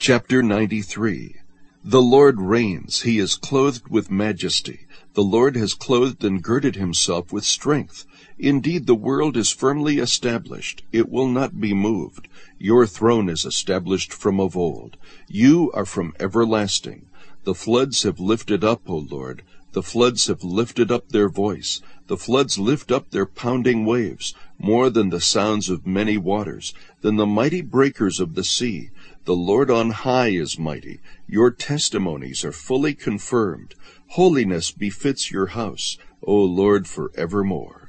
Chapter 93. The Lord reigns, he is clothed with majesty. The Lord has clothed and girded himself with strength. Indeed, the world is firmly established, it will not be moved. Your throne is established from of old. You are from everlasting. The floods have lifted up, O Lord. The floods have lifted up their voice. The floods lift up their pounding waves, more than the sounds of many waters, than the mighty breakers of the sea. The Lord on high is mighty. Your testimonies are fully confirmed. Holiness befits your house, O Lord, forevermore.